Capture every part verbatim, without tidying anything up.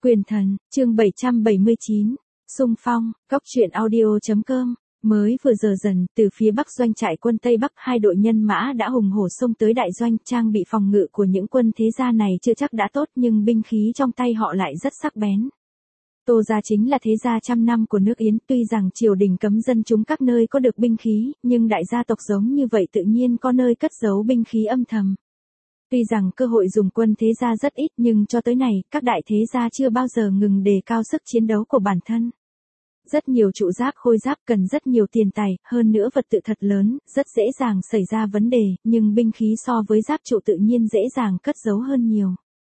Quyền thần, chương bảy trăm bảy mươi chín, xung phong, góc truyện audio.com, mới vừa giờ dần, từ phía bắc doanh trại quân Tây Bắc hai đội nhân mã đã hùng hổ xông tới đại doanh, trang bị phòng ngự của những quân thế gia này chưa chắc đã tốt nhưng binh khí trong tay họ lại rất sắc bén. Tô gia chính là thế gia trăm năm của nước Yến, tuy rằng triều đình cấm dân chúng các nơi có được binh khí, nhưng đại gia tộc giống như vậy tự nhiên có nơi cất giấu binh khí âm thầm. Tuy rằng cơ hội dùng quân thế gia rất ít nhưng cho tới này, các đại thế gia chưa bao giờ ngừng đề cao sức chiến đấu của bản thân. Rất nhiều trụ giáp khôi giáp cần rất nhiều tiền tài, hơn nữa vật tự thật lớn, rất dễ dàng xảy ra vấn đề, nhưng binh khí so với giáp trụ tự nhiên dễ dàng cất giấu hơn nhiều.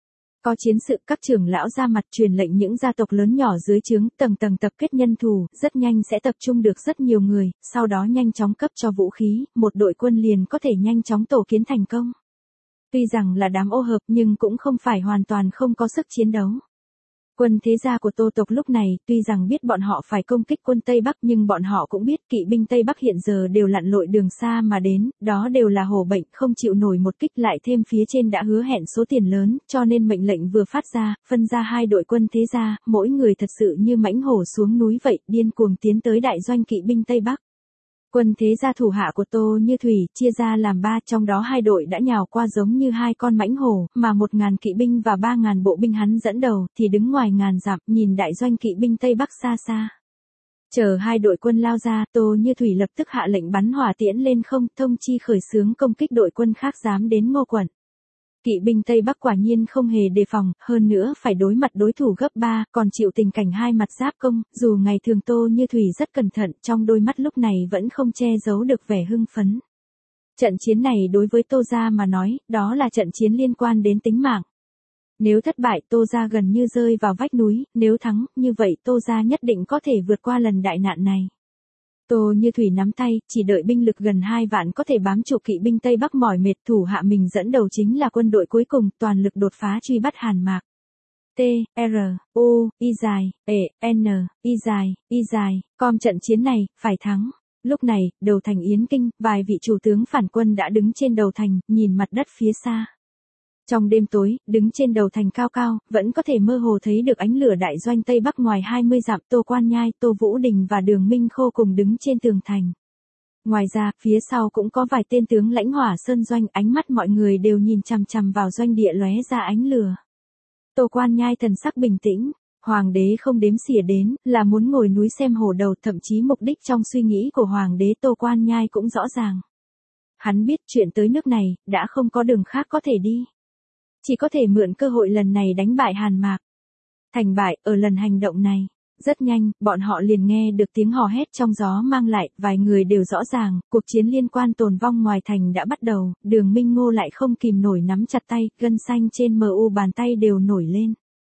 Có chiến sự, các trưởng lão ra mặt truyền lệnh những gia tộc lớn nhỏ dưới trướng, tầng tầng tập kết nhân thủ, rất nhanh sẽ tập trung được rất nhiều người, sau đó nhanh chóng cấp cho vũ khí, một đội quân liền có thể nhanh chóng tổ kiến thành công. Tuy rằng là đám ô hợp nhưng cũng không phải hoàn toàn không có sức chiến đấu. Quân thế gia của Tô tộc lúc này, tuy rằng biết bọn họ phải công kích quân Tây Bắc nhưng bọn họ cũng biết kỵ binh Tây Bắc hiện giờ đều lặn lội đường xa mà đến, đó đều là hổ bệnh, không chịu nổi một kích, lại thêm phía trên đã hứa hẹn số tiền lớn, cho nên mệnh lệnh vừa phát ra, phân ra hai đội quân thế gia, mỗi người thật sự như mãnh hổ xuống núi vậy, điên cuồng tiến tới đại doanh kỵ binh Tây Bắc. Quân thế gia thủ hạ của Tô Như Thủy chia ra làm ba, trong đó hai đội đã nhào qua giống như hai con mãnh hổ, mà một ngàn kỵ binh và ba ngàn bộ binh hắn dẫn đầu thì đứng ngoài ngàn dặm nhìn đại doanh kỵ binh Tây Bắc xa xa. Chờ hai đội quân lao ra, Tô Như Thủy lập tức hạ lệnh bắn hỏa tiễn lên không, thông chi khởi xướng công kích đội quân khác dám đến Ngô Quận. Kỵ binh Tây Bắc quả nhiên không hề đề phòng, hơn nữa phải đối mặt đối thủ gấp ba, còn chịu tình cảnh hai mặt giáp công, dù ngày thường Tô Như Thủy rất cẩn thận, trong đôi mắt lúc này vẫn không che giấu được vẻ hưng phấn. Trận chiến này đối với Tô gia mà nói, đó là trận chiến liên quan đến tính mạng. Nếu thất bại, Tô gia gần như rơi vào vách núi, nếu thắng, như vậy Tô gia nhất định có thể vượt qua lần đại nạn này. Tô Như Thủy nắm tay, chỉ đợi binh lực gần hai vạn có thể bám trụ kỵ binh Tây Bắc mỏi mệt, thủ hạ mình dẫn đầu chính là quân đội cuối cùng, toàn lực đột phá truy bắt Hàn Mạc. T, R, U, Y dài, E, N, Y dài, Y dài, com trận chiến này, phải thắng. Lúc này, đầu thành Yến Kinh, vài vị chủ tướng phản quân đã đứng trên đầu thành, nhìn mặt đất phía xa. Trong đêm tối, đứng trên đầu thành cao cao, vẫn có thể mơ hồ thấy được ánh lửa đại doanh Tây Bắc ngoài hai mươi dặm, Tô Quan Nhai, Tô Vũ Đình và Đường Minh Khô cùng đứng trên tường thành. Ngoài ra, phía sau cũng có vài tên tướng lãnh Hỏa Sơn doanh, ánh mắt mọi người đều nhìn chằm chằm vào doanh địa lóe ra ánh lửa. Tô Quan Nhai thần sắc bình tĩnh, Hoàng đế không đếm xỉa đến, là muốn ngồi núi xem hổ đầu, thậm chí mục đích trong suy nghĩ của Hoàng đế Tô Quan Nhai cũng rõ ràng. Hắn biết chuyện tới nước này, đã không có đường khác có thể đi. Chỉ có thể mượn cơ hội lần này đánh bại Hàn Mạc. Thành bại, ở lần hành động này. Rất nhanh, bọn họ liền nghe được tiếng hò hét trong gió mang lại, vài người đều rõ ràng, cuộc chiến liên quan tồn vong ngoài thành đã bắt đầu, Đường Minh Ngô lại không kìm nổi nắm chặt tay, gân xanh trên mờ u bàn tay đều nổi lên.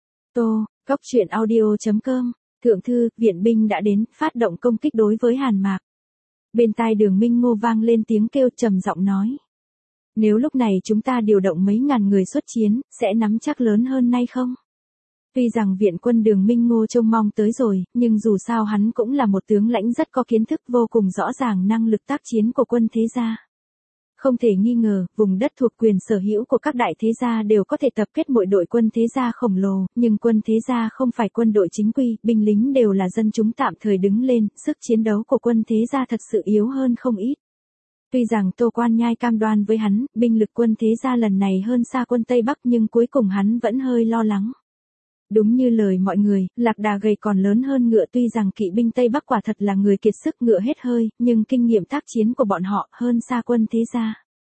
Tô, góc truyện audio.com, thượng thư, viện binh đã đến, phát động công kích đối với Hàn Mạc. Bên tai Đường Minh Ngô vang lên tiếng kêu trầm giọng nói. Nếu lúc này chúng ta điều động mấy ngàn người xuất chiến, sẽ nắm chắc lớn hơn nay không? Tuy rằng viện quân Đường Minh Ngô trông mong tới rồi, nhưng dù sao hắn cũng là một tướng lãnh rất có kiến thức, vô cùng rõ ràng năng lực tác chiến của quân thế gia. Không thể nghi ngờ, vùng đất thuộc quyền sở hữu của các đại thế gia đều có thể tập kết một đội quân thế gia khổng lồ, nhưng quân thế gia không phải quân đội chính quy, binh lính đều là dân chúng tạm thời đứng lên, sức chiến đấu của quân thế gia thật sự yếu hơn không ít. Tuy rằng Tô Quan Nhai cam đoan với hắn, binh lực quân thế gia lần này hơn xa quân Tây Bắc nhưng cuối cùng hắn vẫn hơi lo lắng. Đúng như lời mọi người, lạc đà gầy còn lớn hơn ngựa, tuy rằng kỵ binh Tây Bắc quả thật là người kiệt sức ngựa hết hơi, nhưng kinh nghiệm tác chiến của bọn họ hơn xa quân thế gia.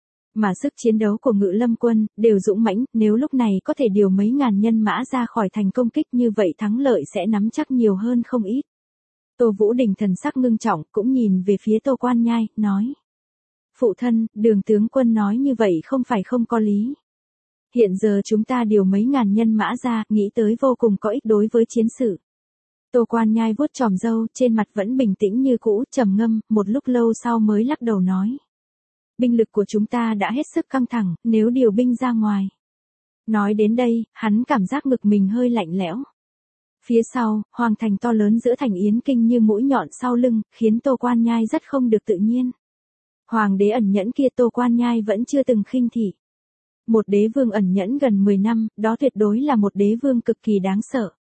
Mà sức chiến đấu của Ngự Lâm quân, đều dũng mãnh, nếu lúc này có thể điều mấy ngàn nhân mã ra khỏi thành công kích như vậy thắng lợi sẽ nắm chắc nhiều hơn không ít. Tô Vũ Đình thần sắc ngưng trọng, cũng nhìn về phía Tô Quan Nhai, nói. Phụ thân, Đường tướng quân nói như vậy không phải không có lý. Hiện giờ chúng ta điều mấy ngàn nhân mã ra, nghĩ tới vô cùng có ích đối với chiến sự. Tô Quan Nhai vuốt chòm râu, trên mặt vẫn bình tĩnh như cũ, trầm ngâm, một lúc lâu sau mới lắc đầu nói. Binh lực của chúng ta đã hết sức căng thẳng, nếu điều binh ra ngoài. Nói đến đây, hắn cảm giác ngực mình hơi lạnh lẽo. Phía sau, hoàng thành to lớn giữa thành Yến Kinh như mũi nhọn sau lưng, khiến Tô Quan Nhai rất không được tự nhiên. Hoàng đế ẩn nhẫn kia Tô Quan Nhai vẫn chưa từng khinh thị. Một đế vương ẩn nhẫn gần mười năm, đó tuyệt đối là một đế vương cực kỳ đáng sợ.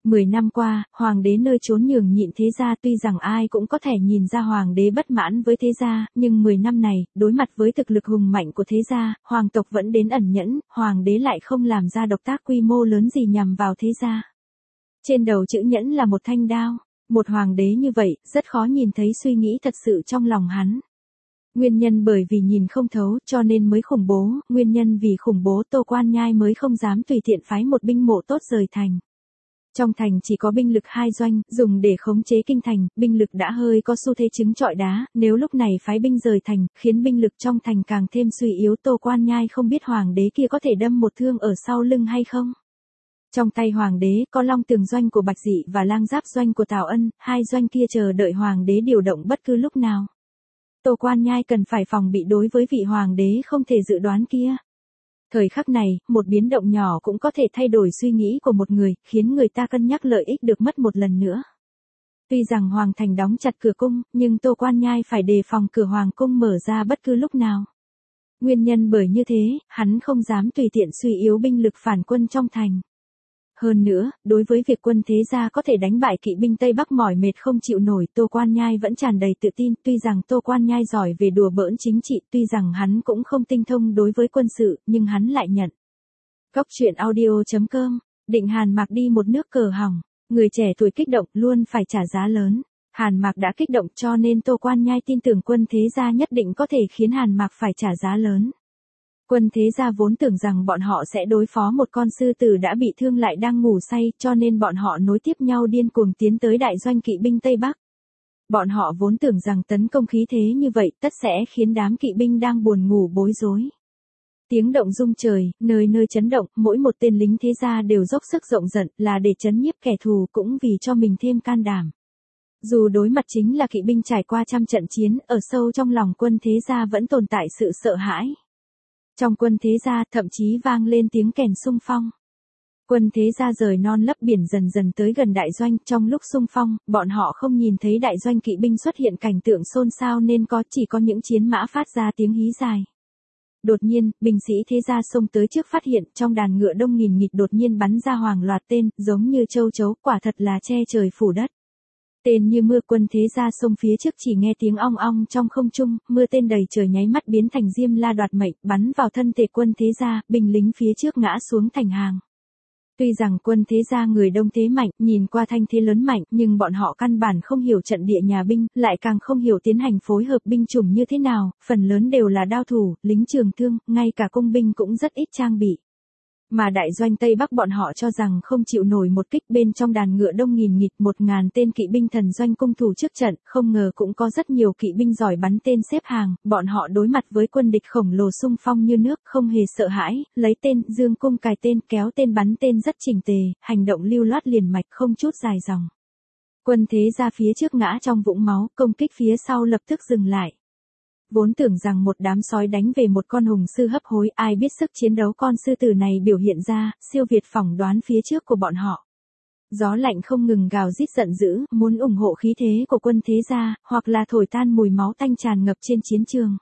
Mười năm qua, hoàng đế nơi chốn nhường nhịn thế gia, tuy rằng ai cũng có thể nhìn ra hoàng đế bất mãn với thế gia, nhưng mười năm này, đối mặt với thực lực hùng mạnh của thế gia, hoàng tộc vẫn đến ẩn nhẫn, hoàng đế lại không làm ra độc tác quy mô lớn gì nhằm vào thế gia. Trên đầu chữ nhẫn là một thanh đao, một hoàng đế như vậy, rất khó nhìn thấy suy nghĩ thật sự trong lòng hắn. Nguyên nhân bởi vì nhìn không thấu cho nên mới khủng bố, nguyên nhân vì khủng bố Tô Quan Nhai mới không dám tùy tiện phái một binh mộ tốt rời thành. Trong thành chỉ có binh lực hai doanh, dùng để khống chế kinh thành, binh lực đã hơi có xu thế trứng trọi đá, nếu lúc này phái binh rời thành, khiến binh lực trong thành càng thêm suy yếu, Tô Quan Nhai không biết hoàng đế kia có thể đâm một thương ở sau lưng hay không. Trong tay hoàng đế có Long Tường doanh của Bạch Dị và Lang Giáp doanh của Tào Ân, hai doanh kia chờ đợi hoàng đế điều động bất cứ lúc nào. Tô Quan Nhai cần phải phòng bị đối với vị hoàng đế không thể dự đoán kia. Thời khắc này, một biến động nhỏ cũng có thể thay đổi suy nghĩ của một người, khiến người ta cân nhắc lợi ích được mất một lần nữa. Tuy rằng hoàng thành đóng chặt cửa cung, nhưng Tô Quan Nhai phải đề phòng cửa hoàng cung mở ra bất cứ lúc nào. Nguyên nhân bởi như thế, hắn không dám tùy tiện suy yếu binh lực phản quân trong thành. Hơn nữa, đối với việc quân thế gia có thể đánh bại kỵ binh Tây Bắc mỏi mệt không chịu nổi, Tô Quan Nhai vẫn tràn đầy tự tin, tuy rằng Tô Quan Nhai giỏi về đùa bỡn chính trị, tuy rằng hắn cũng không tinh thông đối với quân sự, nhưng hắn lại nhận. Góc truyện audio chấm com, Định Hàn Mạc đi một nước cờ hỏng, người trẻ tuổi kích động luôn phải trả giá lớn. Hàn Mạc đã kích động cho nên Tô Quan Nhai tin tưởng quân thế gia nhất định có thể khiến Hàn Mạc phải trả giá lớn. Quân thế gia vốn tưởng rằng bọn họ sẽ đối phó một con sư tử đã bị thương lại đang ngủ say, cho nên bọn họ nối tiếp nhau điên cuồng tiến tới đại doanh kỵ binh Tây Bắc. Bọn họ vốn tưởng rằng tấn công khí thế như vậy tất sẽ khiến đám kỵ binh đang buồn ngủ bối rối. Tiếng động rung trời, nơi nơi chấn động, mỗi một tên lính thế gia đều dốc sức rộng giận là để trấn nhiếp kẻ thù cũng vì cho mình thêm can đảm. Dù đối mặt chính là kỵ binh trải qua trăm trận chiến, ở sâu trong lòng quân thế gia vẫn tồn tại sự sợ hãi. Trong quân thế gia thậm chí vang lên tiếng kèn xung phong. Quân thế gia rời non lấp biển dần dần tới gần đại doanh, trong lúc xung phong, bọn họ không nhìn thấy đại doanh kỵ binh xuất hiện cảnh tượng xôn xao nên có chỉ có những chiến mã phát ra tiếng hí dài. Đột nhiên, binh sĩ thế gia xông tới trước phát hiện trong đàn ngựa đông nghìn nghịt đột nhiên bắn ra hàng loạt tên, giống như châu chấu, quả thật là che trời phủ đất. Tên như mưa, quân thế gia xông phía trước chỉ nghe tiếng ong ong trong không trung, mưa tên đầy trời nháy mắt biến thành diêm la đoạt mệnh, bắn vào thân thể quân thế gia, binh lính phía trước ngã xuống thành hàng. Tuy rằng quân thế gia người đông thế mạnh, nhìn qua thanh thế lớn mạnh, nhưng bọn họ căn bản không hiểu trận địa nhà binh, lại càng không hiểu tiến hành phối hợp binh chủng như thế nào, phần lớn đều là đao thủ, lính trường thương, ngay cả công binh cũng rất ít trang bị. Mà đại doanh Tây Bắc bọn họ cho rằng không chịu nổi một kích, bên trong đàn ngựa đông nghìn nghịt một ngàn tên kỵ binh thần doanh cung thủ trước trận, không ngờ cũng có rất nhiều kỵ binh giỏi bắn tên xếp hàng, bọn họ đối mặt với quân địch khổng lồ xung phong như nước, không hề sợ hãi, lấy tên, dương cung cài tên, kéo tên bắn tên rất chỉnh tề, hành động lưu loát liền mạch không chút dài dòng. Quân thế gia phía trước ngã trong vũng máu, công kích phía sau lập tức dừng lại. Vốn tưởng rằng một đám sói đánh về một con hùng sư hấp hối, ai biết sức chiến đấu con sư tử này biểu hiện ra, siêu việt phỏng đoán phía trước của bọn họ. Gió lạnh không ngừng gào rít giận dữ, muốn ủng hộ khí thế của quân thế gia, hoặc là thổi tan mùi máu tanh tràn ngập trên chiến trường.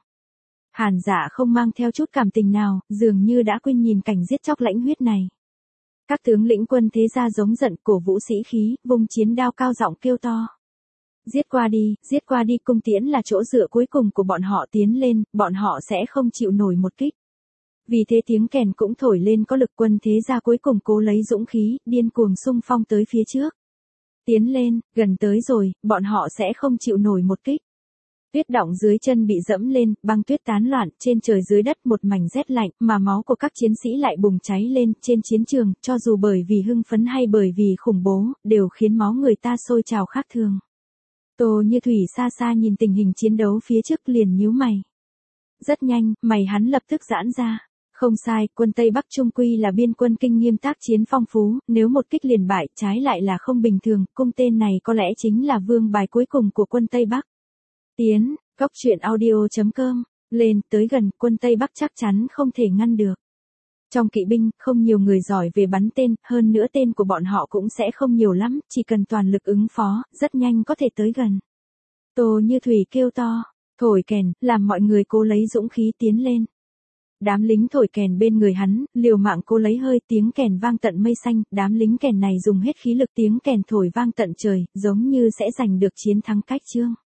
Hàn Dạ không mang theo chút cảm tình nào, dường như đã quên nhìn cảnh giết chóc lãnh huyết này. Các tướng lĩnh quân thế gia giống giận, cổ vũ sĩ khí, vung chiến đao cao giọng kêu to. Giết qua đi, giết qua đi, cung tiễn là chỗ dựa cuối cùng của bọn họ, tiến lên, bọn họ sẽ không chịu nổi một kích. Vì thế tiếng kèn cũng thổi lên có lực, quân thế gia cuối cùng cố lấy dũng khí, điên cuồng xung phong tới phía trước. Tiến lên, gần tới rồi, bọn họ sẽ không chịu nổi một kích. Tuyết đọng dưới chân bị dẫm lên, băng tuyết tán loạn, trên trời dưới đất một mảnh rét lạnh, mà máu của các chiến sĩ lại bùng cháy lên, trên chiến trường, cho dù bởi vì hưng phấn hay bởi vì khủng bố, đều khiến máu người ta sôi trào khác thường. Tô Như Thủy xa xa nhìn tình hình chiến đấu phía trước liền nhíu mày. Rất nhanh, mày hắn lập tức giãn ra. Không sai, quân Tây Bắc trung quy là biên quân kinh nghiêm tác chiến phong phú, nếu một kích liền bại, trái lại là không bình thường, cung tên này có lẽ chính là vương bài cuối cùng của quân Tây Bắc. Tiến, góc truyện audio chấm com, lên, tới gần, quân Tây Bắc chắc chắn không thể ngăn được. Trong kỵ binh, không nhiều người giỏi về bắn tên, hơn nữa tên của bọn họ cũng sẽ không nhiều lắm, chỉ cần toàn lực ứng phó, rất nhanh có thể tới gần. Tô Như Thủy kêu to, thổi kèn, làm mọi người cố lấy dũng khí tiến lên. Đám lính thổi kèn bên người hắn, liều mạng cố lấy hơi, tiếng kèn vang tận mây xanh, đám lính kèn này dùng hết khí lực, tiếng kèn thổi vang tận trời, giống như sẽ giành được chiến thắng cách chương.